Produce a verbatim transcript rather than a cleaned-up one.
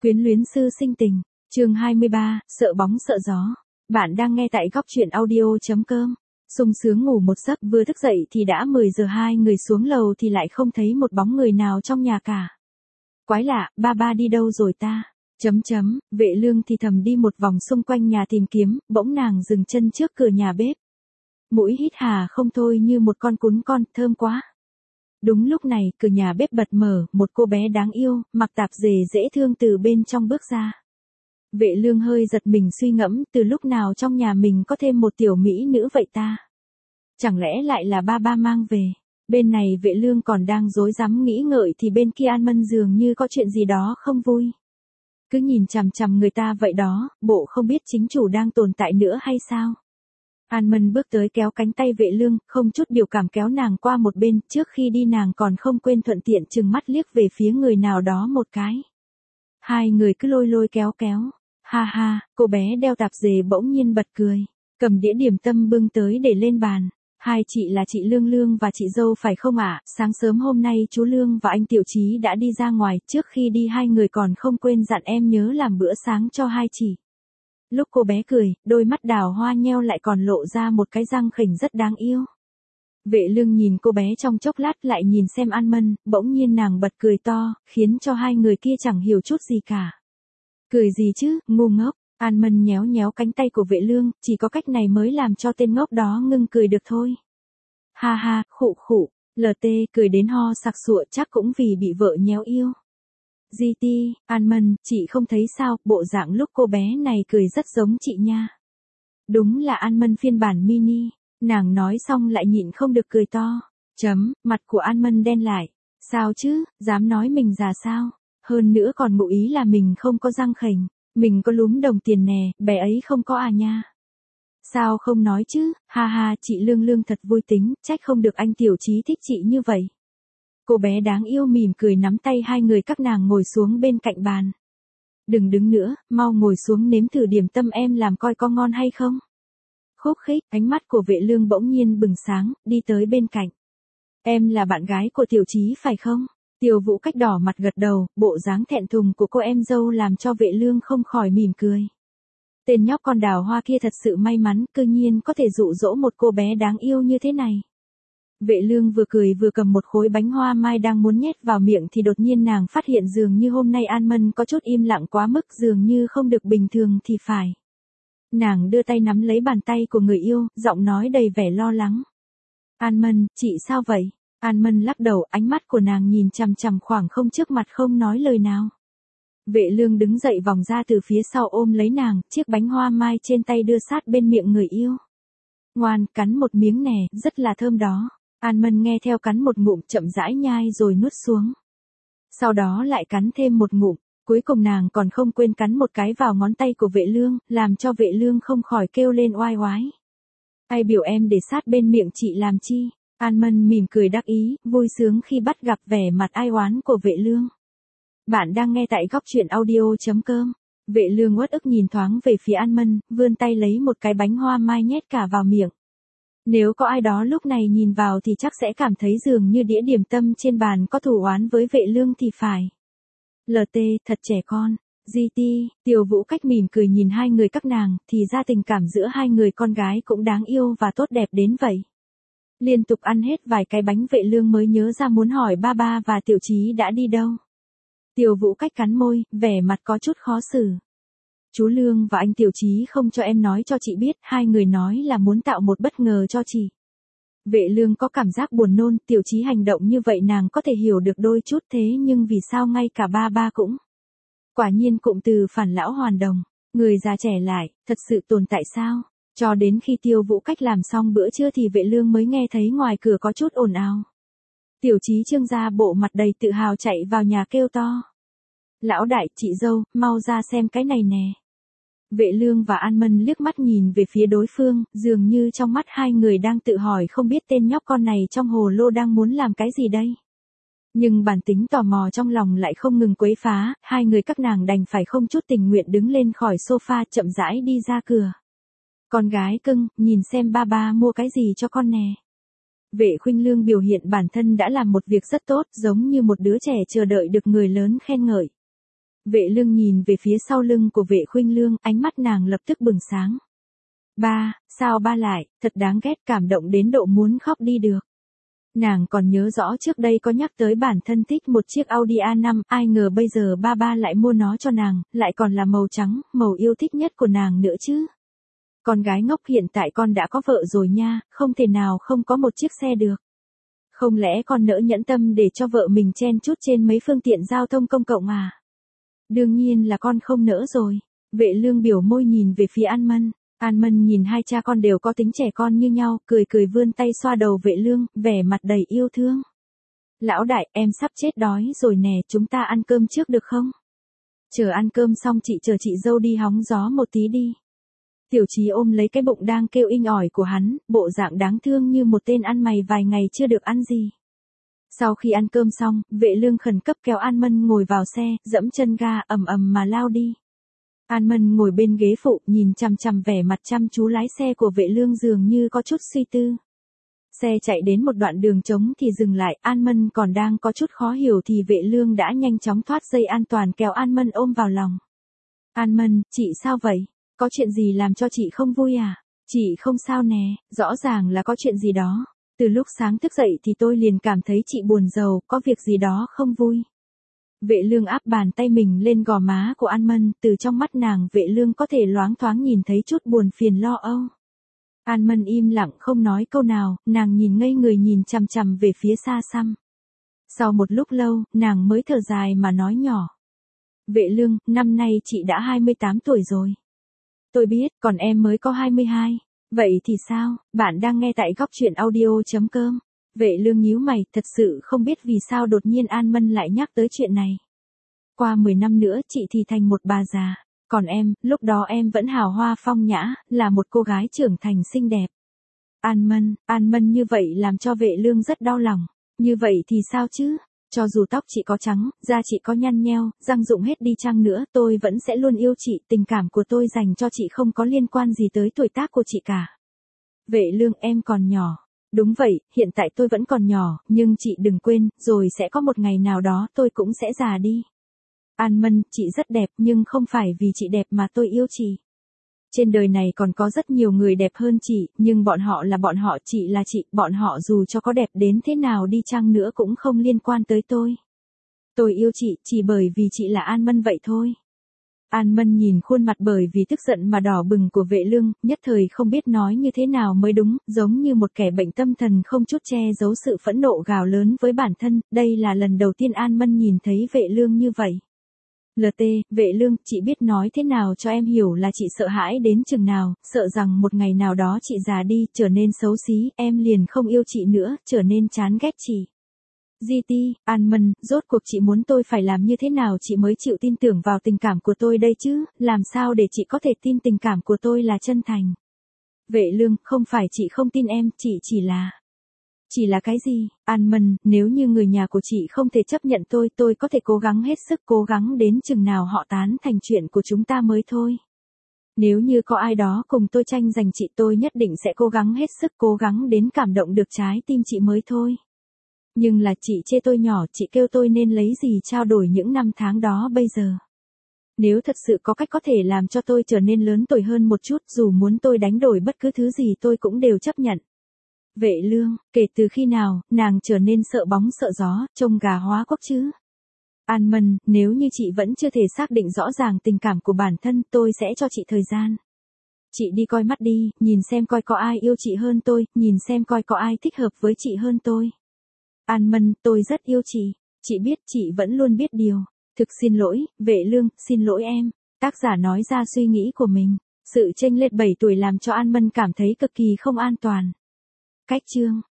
Quyến luyến sư sinh tình, chương hai mươi ba, sợ bóng sợ gió. Bạn đang nghe tại góc truyện audio.com. Sung sướng ngủ một giấc, vừa thức dậy thì đã mười giờ, hai người xuống lầu thì lại không thấy một bóng người nào trong nhà cả. Quái lạ, ba ba đi đâu rồi ta? Chấm chấm, Vệ Lương thì thầm đi một vòng xung quanh nhà tìm kiếm, bỗng nàng dừng chân trước cửa nhà bếp. Mũi hít hà không thôi như một con cún con, thơm quá. Đúng lúc này, cửa nhà bếp bật mở, một cô bé đáng yêu, mặc tạp dề dễ thương từ bên trong bước ra. Vệ Lương hơi giật mình suy ngẫm, từ lúc nào trong nhà mình có thêm một tiểu mỹ nữ vậy ta? Chẳng lẽ lại là ba ba mang về? Bên này Vệ Lương còn đang rối rắm nghĩ ngợi thì bên kia An Mân dường như có chuyện gì đó không vui. Cứ nhìn chằm chằm người ta vậy đó, bộ không biết chính chủ đang tồn tại nữa hay sao? An Mân bước tới kéo cánh tay Vệ Lương, không chút biểu cảm kéo nàng qua một bên, trước khi đi nàng còn không quên thuận tiện chừng mắt liếc về phía người nào đó một cái. Hai người cứ lôi lôi kéo kéo. Ha ha, cô bé đeo tạp dề bỗng nhiên bật cười, cầm đĩa điểm tâm bưng tới để lên bàn. Hai chị là chị Lương Lương và chị dâu phải không ạ? Sáng sớm hôm nay chú Lương và anh Tiểu Chí đã đi ra ngoài, trước khi đi hai người còn không quên dặn em nhớ làm bữa sáng cho hai chị. Lúc cô bé cười, đôi mắt đào hoa nheo lại còn lộ ra một cái răng khểnh rất đáng yêu. Vệ Lương nhìn cô bé trong chốc lát lại nhìn xem An Mân, bỗng nhiên nàng bật cười to, khiến cho hai người kia chẳng hiểu chút gì cả. Cười gì chứ, ngu ngốc. An Mân nhéo nhéo cánh tay của Vệ Lương, chỉ có cách này mới làm cho tên ngốc đó ngưng cười được thôi. Ha ha, khụ khụ, lờ tê cười đến ho sặc sụa, chắc cũng vì bị vợ nhéo yêu. giê tê, An Mân, chị không thấy sao, bộ dạng lúc cô bé này cười rất giống chị nha. Đúng là An Mân phiên bản mini, nàng nói xong lại nhịn không được cười to. Chấm, mặt của An Mân đen lại. Sao chứ, dám nói mình già sao? Hơn nữa còn ngụ ý là mình không có răng khểnh, mình có lúm đồng tiền nè, bé ấy không có à nha. Sao không nói chứ, ha ha, chị Lương Lương thật vui tính, trách không được anh Tiểu Chí thích chị như vậy. Cô bé đáng yêu mỉm cười nắm tay hai người các nàng ngồi xuống bên cạnh bàn. Đừng đứng nữa, mau ngồi xuống nếm thử điểm tâm em làm coi có ngon hay không. Khúc khích, ánh mắt của Vệ Lương bỗng nhiên bừng sáng, đi tới bên cạnh. Em là bạn gái của Tiểu Chí phải không? Tiêu Vũ Cách đỏ mặt gật đầu, bộ dáng thẹn thùng của cô em dâu làm cho Vệ Lương không khỏi mỉm cười. Tên nhóc con đào hoa kia thật sự may mắn, cư nhiên có thể dụ dỗ một cô bé đáng yêu như thế này. Vệ Lương vừa cười vừa cầm một khối bánh hoa mai đang muốn nhét vào miệng thì đột nhiên nàng phát hiện dường như hôm nay An Mân có chút im lặng quá mức, dường như không được bình thường thì phải. Nàng đưa tay nắm lấy bàn tay của người yêu, giọng nói đầy vẻ lo lắng. An Mân, chị sao vậy? An Mân lắc đầu, ánh mắt của nàng nhìn chằm chằm khoảng không trước mặt không nói lời nào. Vệ Lương đứng dậy vòng ra từ phía sau ôm lấy nàng, chiếc bánh hoa mai trên tay đưa sát bên miệng người yêu. Ngoan, cắn một miếng nè, rất là thơm đó. An Mân nghe theo cắn một ngụm chậm rãi nhai rồi nuốt xuống. Sau đó lại cắn thêm một ngụm, cuối cùng nàng còn không quên cắn một cái vào ngón tay của Vệ Lương, làm cho Vệ Lương không khỏi kêu lên oai oái. Ai biểu em để sát bên miệng chị làm chi? An Mân mỉm cười đắc ý, vui sướng khi bắt gặp vẻ mặt ai oán của Vệ Lương. Bạn đang nghe tại góc truyện audio.com. Vệ Lương uất ức nhìn thoáng về phía An Mân, vươn tay lấy một cái bánh hoa mai nhét cả vào miệng. Nếu có ai đó lúc này nhìn vào thì chắc sẽ cảm thấy dường như đĩa điểm tâm trên bàn có thù oán với Vệ Lương thì phải. lờ tê, thật trẻ con. giê tê, Tiêu Vũ Cách mỉm cười nhìn hai người các nàng, thì ra tình cảm giữa hai người con gái cũng đáng yêu và tốt đẹp đến vậy. Liên tục ăn hết vài cái bánh Vệ Lương mới nhớ ra muốn hỏi ba ba và Tiểu Chí đã đi đâu. Tiêu Vũ Cách cắn môi, vẻ mặt có chút khó xử. Chú Lương và anh Tiểu Chí không cho em nói cho chị biết, hai người nói là muốn tạo một bất ngờ cho chị. Vệ Lương có cảm giác buồn nôn, Tiểu Chí hành động như vậy nàng có thể hiểu được đôi chút, thế nhưng vì sao ngay cả ba ba cũng. Quả nhiên cụm từ phản lão hoàn đồng, người già trẻ lại, thật sự tồn tại sao? Cho đến khi Tiêu Vũ Cách làm xong bữa trưa thì Vệ Lương mới nghe thấy ngoài cửa có chút ồn ào. Tiểu Chí trương ra bộ mặt đầy tự hào chạy vào nhà kêu to. Lão đại, chị dâu, mau ra xem cái này nè. Vệ Lương và An Mân liếc mắt nhìn về phía đối phương, dường như trong mắt hai người đang tự hỏi không biết tên nhóc con này trong hồ lô đang muốn làm cái gì đây. Nhưng bản tính tò mò trong lòng lại không ngừng quấy phá, hai người các nàng đành phải không chút tình nguyện đứng lên khỏi sofa chậm rãi đi ra cửa. Con gái cưng, nhìn xem ba ba mua cái gì cho con nè. Vệ Khuynh Lương biểu hiện bản thân đã làm một việc rất tốt, giống như một đứa trẻ chờ đợi được người lớn khen ngợi. Vệ Lương nhìn về phía sau lưng của Vệ Khuynh Lương, ánh mắt nàng lập tức bừng sáng. Ba, sao ba lại, thật đáng ghét, cảm động đến độ muốn khóc đi được. Nàng còn nhớ rõ trước đây có nhắc tới bản thân thích một chiếc Audi a năm, ai ngờ bây giờ ba ba lại mua nó cho nàng, lại còn là màu trắng, màu yêu thích nhất của nàng nữa chứ. Con gái ngốc, hiện tại con đã có vợ rồi nha, không thể nào không có một chiếc xe được. Không lẽ con nỡ nhẫn tâm để cho vợ mình chen chúc trên mấy phương tiện giao thông công cộng à? Đương nhiên là con không nỡ rồi. Vệ Lương biểu môi nhìn về phía An Mân. An Mân nhìn hai cha con đều có tính trẻ con như nhau, cười cười vươn tay xoa đầu Vệ Lương, vẻ mặt đầy yêu thương. Lão đại, em sắp chết đói rồi nè, chúng ta ăn cơm trước được không? Chờ ăn cơm xong chị chờ chị dâu đi hóng gió một tí đi. Tiểu Chí ôm lấy cái bụng đang kêu inh ỏi của hắn, bộ dạng đáng thương như một tên ăn mày vài ngày chưa được ăn gì. Sau khi ăn cơm xong, Vệ Lương khẩn cấp kéo An Mân ngồi vào xe, dẫm chân ga ầm ầm mà lao đi. An Mân ngồi bên ghế phụ, nhìn chằm chằm vẻ mặt chăm chú lái xe của Vệ Lương, dường như có chút suy tư. Xe chạy đến một đoạn đường trống thì dừng lại, An Mân còn đang có chút khó hiểu thì Vệ Lương đã nhanh chóng thoát dây an toàn kéo An Mân ôm vào lòng. An Mân, chị sao vậy? Có chuyện gì làm cho chị không vui à? Chị không sao nè, rõ ràng là có chuyện gì đó. Từ lúc sáng thức dậy thì tôi liền cảm thấy chị buồn rầu, có việc gì đó không vui. Vệ Lương áp bàn tay mình lên gò má của An Mân, từ trong mắt nàng Vệ Lương có thể loáng thoáng nhìn thấy chút buồn phiền lo âu. An Mân im lặng không nói câu nào, nàng nhìn ngây người nhìn chằm chằm về phía xa xăm. Sau một lúc lâu, nàng mới thở dài mà nói nhỏ. Vệ Lương, năm nay chị đã hai mươi tám tuổi rồi. Tôi biết, còn em mới có hai mươi hai. Vậy thì sao, bạn đang nghe tại góc truyện audio.com. Vệ Lương nhíu mày, thật sự không biết vì sao đột nhiên An Mân lại nhắc tới chuyện này. Qua mười năm nữa chị thì thành một bà già, còn em, lúc đó em vẫn hào hoa phong nhã, là một cô gái trưởng thành xinh đẹp. An Mân, An Mân như vậy làm cho Vệ Lương rất đau lòng. Như vậy thì sao chứ? Cho dù tóc chị có trắng, da chị có nhăn nheo, răng rụng hết đi chăng nữa, tôi vẫn sẽ luôn yêu chị, tình cảm của tôi dành cho chị không có liên quan gì tới tuổi tác của chị cả. Vệ Lương, em còn nhỏ. Đúng vậy, hiện tại tôi vẫn còn nhỏ, nhưng chị đừng quên, rồi sẽ có một ngày nào đó tôi cũng sẽ già đi. An Mân, chị rất đẹp, nhưng không phải vì chị đẹp mà tôi yêu chị. Trên đời này còn có rất nhiều người đẹp hơn chị, nhưng bọn họ là bọn họ, chị là chị, bọn họ dù cho có đẹp đến thế nào đi chăng nữa cũng không liên quan tới tôi. Tôi yêu chị, chỉ bởi vì chị là An Mân vậy thôi. An Mân nhìn khuôn mặt bởi vì tức giận mà đỏ bừng của Vệ Lương, nhất thời không biết nói như thế nào mới đúng, giống như một kẻ bệnh tâm thần không chút che giấu sự phẫn nộ gào lớn với bản thân, đây là lần đầu tiên An Mân nhìn thấy Vệ Lương như vậy. lờ tê, Vệ Lương, chị biết nói thế nào cho em hiểu là chị sợ hãi đến chừng nào, sợ rằng một ngày nào đó chị già đi, trở nên xấu xí, em liền không yêu chị nữa, trở nên chán ghét chị. giê tê, An Mân, rốt cuộc chị muốn tôi phải làm như thế nào chị mới chịu tin tưởng vào tình cảm của tôi đây chứ, làm sao để chị có thể tin tình cảm của tôi là chân thành. Vệ Lương, không phải chị không tin em, chị chỉ là... Chỉ là cái gì? An Mân, nếu như người nhà của chị không thể chấp nhận tôi, tôi có thể cố gắng hết sức, cố gắng đến chừng nào họ tán thành chuyện của chúng ta mới thôi. Nếu như có ai đó cùng tôi tranh giành chị, tôi nhất định sẽ cố gắng hết sức, cố gắng đến cảm động được trái tim chị mới thôi. Nhưng là chị chê tôi nhỏ, chị kêu tôi nên lấy gì trao đổi những năm tháng đó bây giờ. Nếu thật sự có cách có thể làm cho tôi trở nên lớn tuổi hơn một chút, dù muốn tôi đánh đổi bất cứ thứ gì tôi cũng đều chấp nhận. Vệ Lương, kể từ khi nào, nàng trở nên sợ bóng sợ gió, trông gà hóa quốc chứ? An Mân, nếu như chị vẫn chưa thể xác định rõ ràng tình cảm của bản thân, tôi sẽ cho chị thời gian. Chị đi coi mắt đi, nhìn xem coi có ai yêu chị hơn tôi, nhìn xem coi có ai thích hợp với chị hơn tôi. An Mân, tôi rất yêu chị. Chị biết, chị vẫn luôn biết điều. Thực xin lỗi, Vệ Lương, xin lỗi em. Tác giả nói ra suy nghĩ của mình. Sự chênh lệch bảy tuổi làm cho An Mân cảm thấy cực kỳ không an toàn. Cách chương